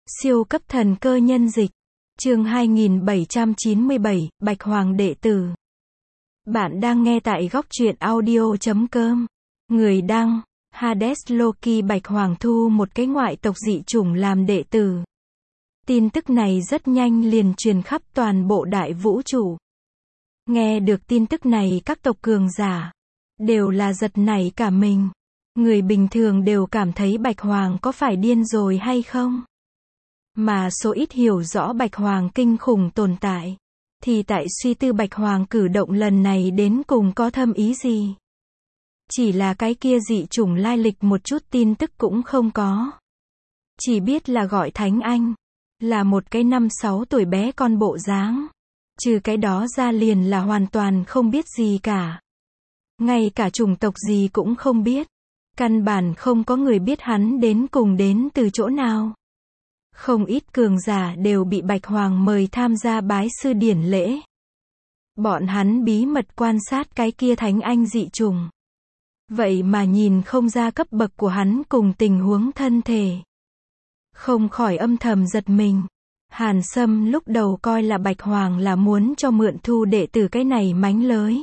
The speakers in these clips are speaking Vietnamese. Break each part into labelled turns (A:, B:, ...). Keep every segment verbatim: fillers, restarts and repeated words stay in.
A: Siêu cấp thần cơ nhân dịch. Chương hai nghìn bảy trăm chín mươi bảy, Bạch Hoàng đệ tử. Bạn đang nghe tại góc truyện audio chấm com. Người đăng, Hades Loki. Bạch Hoàng thu một cái ngoại tộc dị chủng làm đệ tử. Tin tức này rất nhanh liền truyền khắp toàn bộ đại vũ trụ. Nghe được tin tức này, các tộc cường giả đều là giật nảy cả mình. Người bình thường đều cảm thấy Bạch Hoàng có phải điên rồi hay không? Mà số ít hiểu rõ Bạch Hoàng kinh khủng tồn tại, thì tại suy tư Bạch Hoàng cử động lần này đến cùng có thâm ý gì. Chỉ là cái kia dị chủng lai lịch một chút tin tức cũng không có. Chỉ biết là gọi Thánh Anh, là một cái năm sáu tuổi bé con bộ dáng. Trừ cái đó ra liền là hoàn toàn không biết gì cả. Ngay cả chủng tộc gì cũng không biết. Căn bản không có người biết hắn đến cùng đến từ chỗ nào. Không ít cường giả đều bị Bạch Hoàng mời tham gia bái sư điển lễ. Bọn hắn bí mật quan sát cái kia Thánh Anh dị chủng. Vậy mà nhìn không ra cấp bậc của hắn cùng tình huống thân thể. Không khỏi âm thầm giật mình. Hàn Sâm lúc đầu coi là Bạch Hoàng là muốn cho mượn thu đệ tử cái này mánh lới.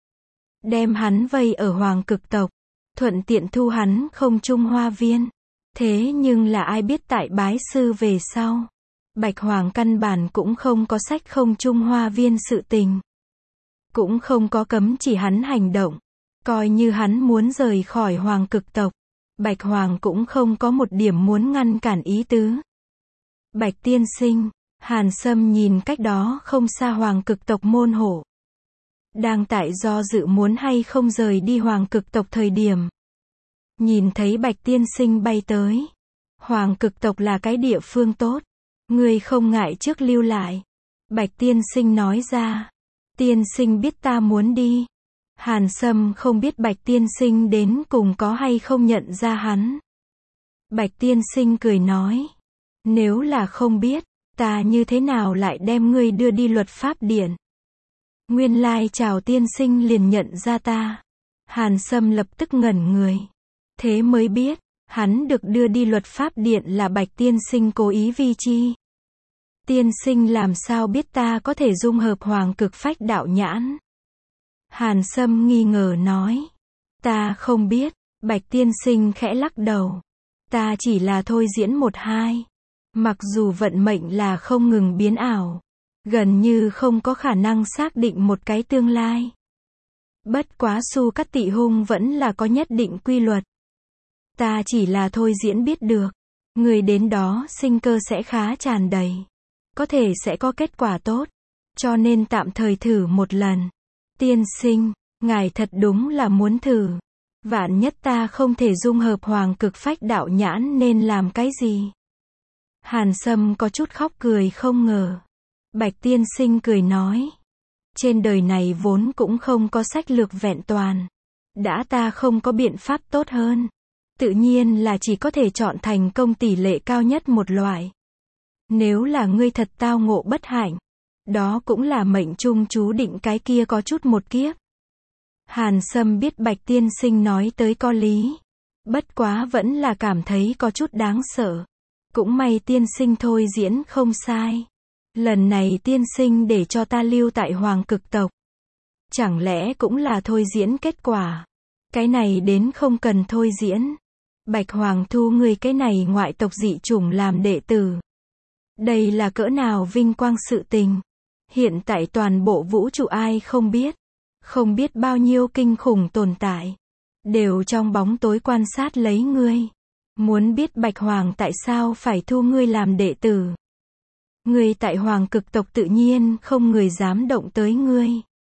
A: Đem hắn vây ở Hoàng Cực tộc. Thuận tiện thu hắn không trung hoa viên. Thế nhưng là ai biết tại bái sư về sau, Bạch Hoàng căn bản cũng không có sách không trung hoa viên sự tình. Cũng không có cấm chỉ hắn hành động. Coi như hắn muốn rời khỏi Hoàng Cực tộc, Bạch Hoàng cũng không có một điểm muốn ngăn cản ý tứ. Bạch tiên sinh, Hàn Sâm nhìn cách đó không xa Hoàng Cực tộc môn hộ. Đang tại do dự muốn hay không rời đi Hoàng Cực tộc thời điểm. Nhìn thấy Bạch tiên sinh bay tới. Hoàng Cực tộc là cái địa phương tốt. Ngươi không ngại trước lưu lại. Bạch tiên sinh nói ra. Tiên sinh biết ta muốn đi. Hàn Sâm không biết Bạch tiên sinh đến cùng có hay không nhận ra hắn. Bạch tiên sinh cười nói. Nếu là không biết, ta như thế nào lại đem ngươi đưa đi luật pháp điện. Nguyên lai chào tiên sinh liền nhận ra ta. Hàn Sâm lập tức ngẩn người. Thế mới biết, hắn được đưa đi luật pháp điện là Bạch tiên sinh cố ý vi chi. Tiên sinh làm sao biết ta có thể dung hợp Hoàng Cực phách đạo nhãn? Hàn Sâm nghi ngờ nói. Ta không biết. Bạch tiên sinh khẽ lắc đầu. Ta chỉ là thôi diễn một hai. Mặc dù vận mệnh là không ngừng biến ảo, gần như không có khả năng xác định một cái tương lai. Bất quá Su Cát Tị Hung vẫn là có nhất định quy luật. Ta chỉ là thôi diễn biết được. Người đến đó sinh cơ sẽ khá tràn đầy. Có thể sẽ có kết quả tốt. Cho nên tạm thời thử một lần. Tiên sinh, ngài thật đúng là muốn thử. Vạn nhất ta không thể dung hợp Hoàng Cực phách đạo nhãn nên làm cái gì? Hàn Sâm có chút khóc cười không ngờ. Bạch tiên sinh cười nói. Trên đời này vốn cũng không có sách lược vẹn toàn. Đã ta không có biện pháp tốt hơn. Tự nhiên là chỉ có thể chọn thành công tỷ lệ cao nhất một loại. Nếu là ngươi thật tao ngộ bất hạnh, đó cũng là mệnh trung chú định cái kia có chút một kiếp. Hàn Sâm biết Bạch tiên sinh nói tới có lý. Bất quá vẫn là cảm thấy có chút đáng sợ. Cũng may tiên sinh thôi diễn không sai. Lần này tiên sinh để cho ta lưu tại Hoàng Cực tộc. Chẳng lẽ cũng là thôi diễn kết quả. Cái này đến không cần thôi diễn. Bạch Hoàng thu người cái này ngoại tộc dị chủng làm đệ tử. Đây là cỡ nào vinh quang sự tình. Hiện tại toàn bộ vũ trụ ai không biết. Không biết bao nhiêu kinh khủng tồn tại. Đều trong bóng tối quan sát lấy ngươi. Muốn biết Bạch Hoàng tại sao phải thu ngươi làm đệ tử. Ngươi tại Hoàng Cực tộc tự nhiên không người dám động tới ngươi.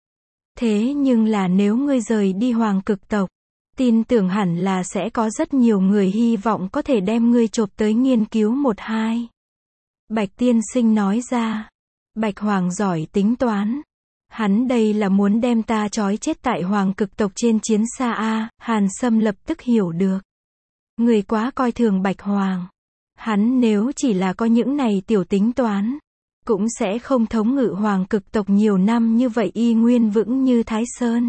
A: Thế nhưng là nếu ngươi rời đi Hoàng Cực tộc, tin tưởng hẳn là sẽ có rất nhiều người hy vọng có thể đem ngươi chộp tới nghiên cứu một hai. Bạch tiên sinh nói ra. Bạch Hoàng giỏi tính toán. Hắn đây là muốn đem ta trói chết tại Hoàng Cực tộc trên chiến xa A. Hàn Sâm lập tức hiểu được. Người quá coi thường Bạch Hoàng. Hắn nếu chỉ là có những này tiểu tính toán, cũng sẽ không thống ngự Hoàng Cực tộc nhiều năm như vậy y nguyên vững như Thái Sơn.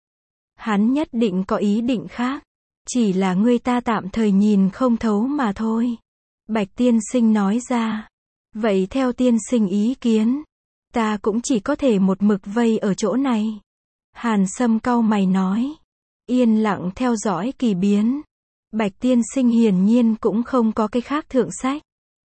A: Hắn nhất định có ý định khác. Chỉ là người ta tạm thời nhìn không thấu mà thôi. Bạch tiên sinh nói ra. Vậy theo tiên sinh ý kiến, ta cũng chỉ có thể một mực vây ở chỗ này. Hàn Sâm cau mày nói. Yên lặng theo dõi kỳ biến. Bạch tiên sinh hiển nhiên cũng không có cái khác thượng sách.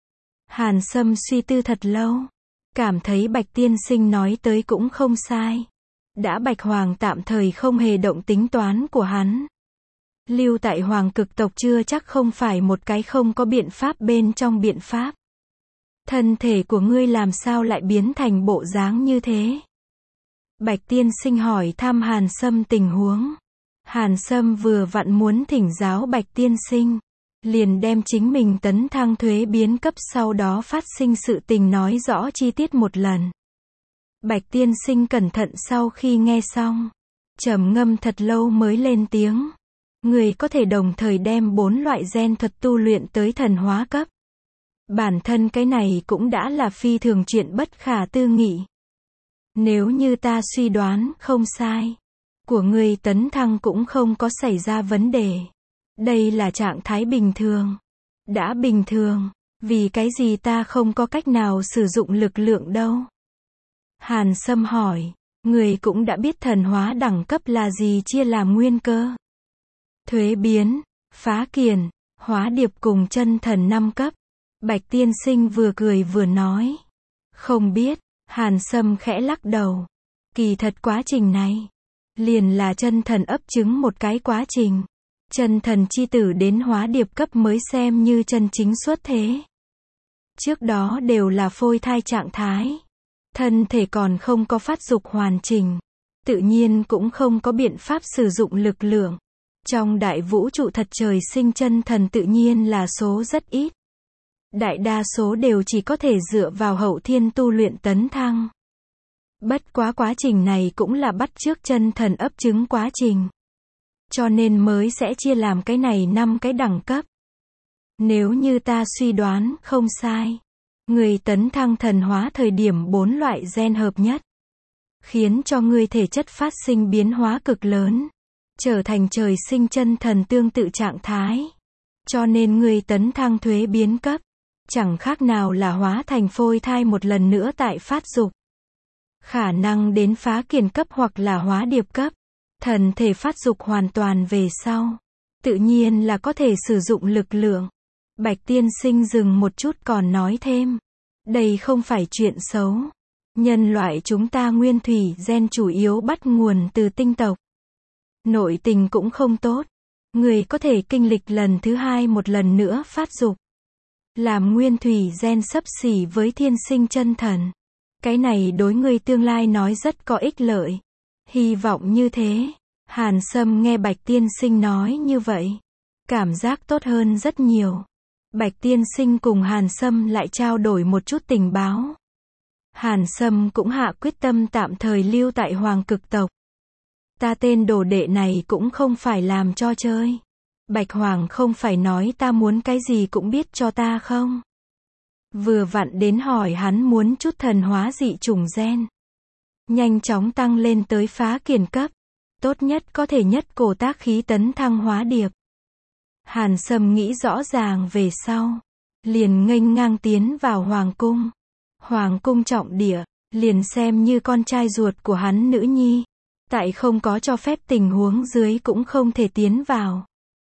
A: Hàn Sâm suy tư thật lâu. Cảm thấy Bạch tiên sinh nói tới cũng không sai. Đã Bạch Hoàng tạm thời không hề động tính toán của hắn. Lưu tại Hoàng cực tộc chưa chắc không phải một cái không có biện pháp bên trong biện pháp. Thân thể của ngươi làm sao lại biến thành bộ dáng như thế? Bạch tiên sinh hỏi thăm Hàn Sâm tình huống. Hàn Sâm vừa vặn muốn thỉnh giáo Bạch tiên sinh. Liền đem chính mình tấn thăng thuế biến cấp sau đó phát sinh sự tình nói rõ chi tiết một lần. Bạch tiên sinh cẩn thận sau khi nghe xong. Trầm ngâm thật lâu mới lên tiếng. Người có thể đồng thời đem bốn loại gen thuật tu luyện tới thần hóa cấp. Bản thân cái này cũng đã là phi thường chuyện bất khả tư nghị. Nếu như ta suy đoán không sai, của người tấn thăng cũng không có xảy ra vấn đề. Đây là trạng thái bình thường. Đã bình thường, vì cái gì ta không có cách nào sử dụng lực lượng đâu? Hàn Sâm hỏi, người cũng đã biết thần hóa đẳng cấp là gì chia làm nguyên cơ. Thuế biến, phá kiền, hóa điệp cùng chân thần năm cấp. Bạch tiên sinh vừa cười vừa nói. Không biết, Hàn Sâm khẽ lắc đầu. Kỳ thật quá trình này, liền là chân thần ấp trứng một cái quá trình. Chân thần chi tử đến hóa điệp cấp mới xem như chân chính xuất thế. Trước đó đều là phôi thai trạng thái. Thân thể còn không có phát dục hoàn chỉnh. Tự nhiên cũng không có biện pháp sử dụng lực lượng. Trong đại vũ trụ thật trời sinh chân thần tự nhiên là số rất ít. Đại đa số đều chỉ có thể dựa vào hậu thiên tu luyện tấn thăng. Bất quá quá trình này cũng là bắt chước chân thần ấp trứng quá trình. Cho nên mới sẽ chia làm cái này năm cái đẳng cấp. Nếu như ta suy đoán không sai, người tấn thăng thần hóa thời điểm bốn loại gen hợp nhất, khiến cho người thể chất phát sinh biến hóa cực lớn, trở thành trời sinh chân thần tương tự trạng thái. Cho nên người tấn thăng thuế biến cấp, chẳng khác nào là hóa thành phôi thai một lần nữa tại phát dục. Khả năng đến phá kiền cấp hoặc là hóa điệp cấp, thần thể phát dục hoàn toàn về sau, tự nhiên là có thể sử dụng lực lượng. Bạch tiên sinh dừng một chút còn nói thêm, đây không phải chuyện xấu. Nhân loại chúng ta nguyên thủy gen chủ yếu bắt nguồn từ tinh tộc. Nội tình cũng không tốt. Người có thể kinh lịch lần thứ hai một lần nữa phát dục. Làm nguyên thủy gen xấp xỉ với thiên sinh chân thần. Cái này đối người tương lai nói rất có ích lợi. Hy vọng như thế. Hàn Sâm nghe Bạch tiên sinh nói như vậy. Cảm giác tốt hơn rất nhiều. Bạch tiên sinh cùng Hàn Sâm lại trao đổi một chút tình báo. Hàn Sâm cũng hạ quyết tâm tạm thời lưu tại Hoàng cực tộc. Ta tên đồ đệ này cũng không phải làm cho chơi. Bạch Hoàng không phải nói ta muốn cái gì cũng biết cho ta không? Vừa vặn đến hỏi hắn muốn chút thần hóa dị chủng gen. Nhanh chóng tăng lên tới phá kiền cấp. Tốt nhất có thể nhất cổ tác khí tấn thăng hóa điệp. Hàn Sâm nghĩ rõ ràng về sau. Liền nghênh ngang tiến vào Hoàng cung. Hoàng cung trọng địa, liền xem như con trai ruột của hắn nữ nhi. Tại không có cho phép tình huống dưới cũng không thể tiến vào.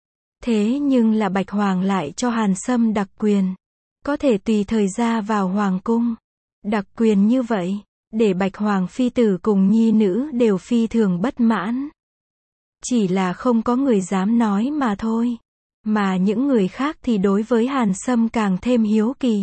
A: Thế nhưng là Bạch Hoàng lại cho Hàn Sâm đặc quyền. Có thể tùy thời ra vào Hoàng cung. Đặc quyền như vậy, để Bạch Hoàng phi tử cùng nhi nữ đều phi thường bất mãn. Chỉ là không có người dám nói mà thôi. Mà những người khác thì đối với Hàn Sâm càng thêm hiếu kỳ.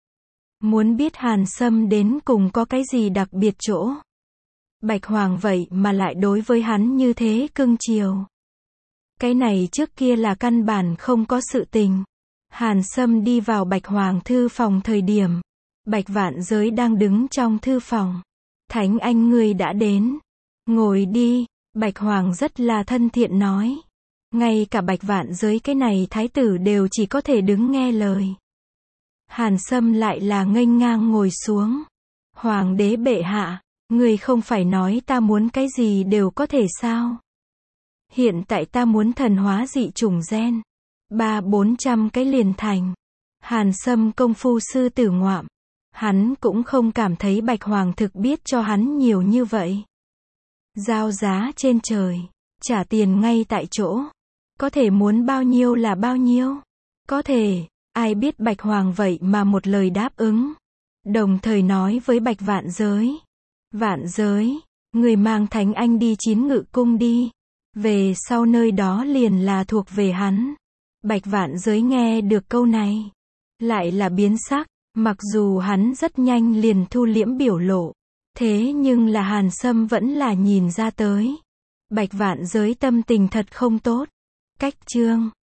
A: Muốn biết Hàn Sâm đến cùng có cái gì đặc biệt chỗ. Bạch Hoàng vậy mà lại đối với hắn như thế cưng chiều. Cái này trước kia là căn bản không có sự tình. Hàn Sâm đi vào Bạch Hoàng thư phòng thời điểm. Bạch Vạn Giới đang đứng trong thư phòng. Thánh anh ngươi đã đến. Ngồi đi, Bạch Hoàng rất là thân thiện nói. Ngay cả Bạch Vạn Giới cái này thái tử đều chỉ có thể đứng nghe lời. Hàn Sâm lại là nghênh ngang ngồi xuống. Hoàng đế bệ hạ, người không phải nói ta muốn cái gì đều có thể sao? Hiện tại ta muốn thần hóa dị chủng gen. Ba bốn trăm cái liền thành. Hàn Sâm công phu sư tử ngoạm. Hắn cũng không cảm thấy Bạch Hoàng thực biết cho hắn nhiều như vậy. Giao giá trên trời, trả tiền ngay tại chỗ. Có thể muốn bao nhiêu là bao nhiêu. Có thể, ai biết Bạch Hoàng vậy mà một lời đáp ứng. Đồng thời nói với Bạch Vạn Giới. Vạn Giới, người mang Thánh Anh đi Chín Ngự Cung đi. Về sau nơi đó liền là thuộc về hắn. Bạch Vạn Giới nghe được câu này, lại là biến sắc, mặc dù hắn rất nhanh liền thu liễm biểu lộ. Thế nhưng là Hàn Sâm vẫn là nhìn ra tới. Bạch Vạn Giới tâm tình thật không tốt. Cách chương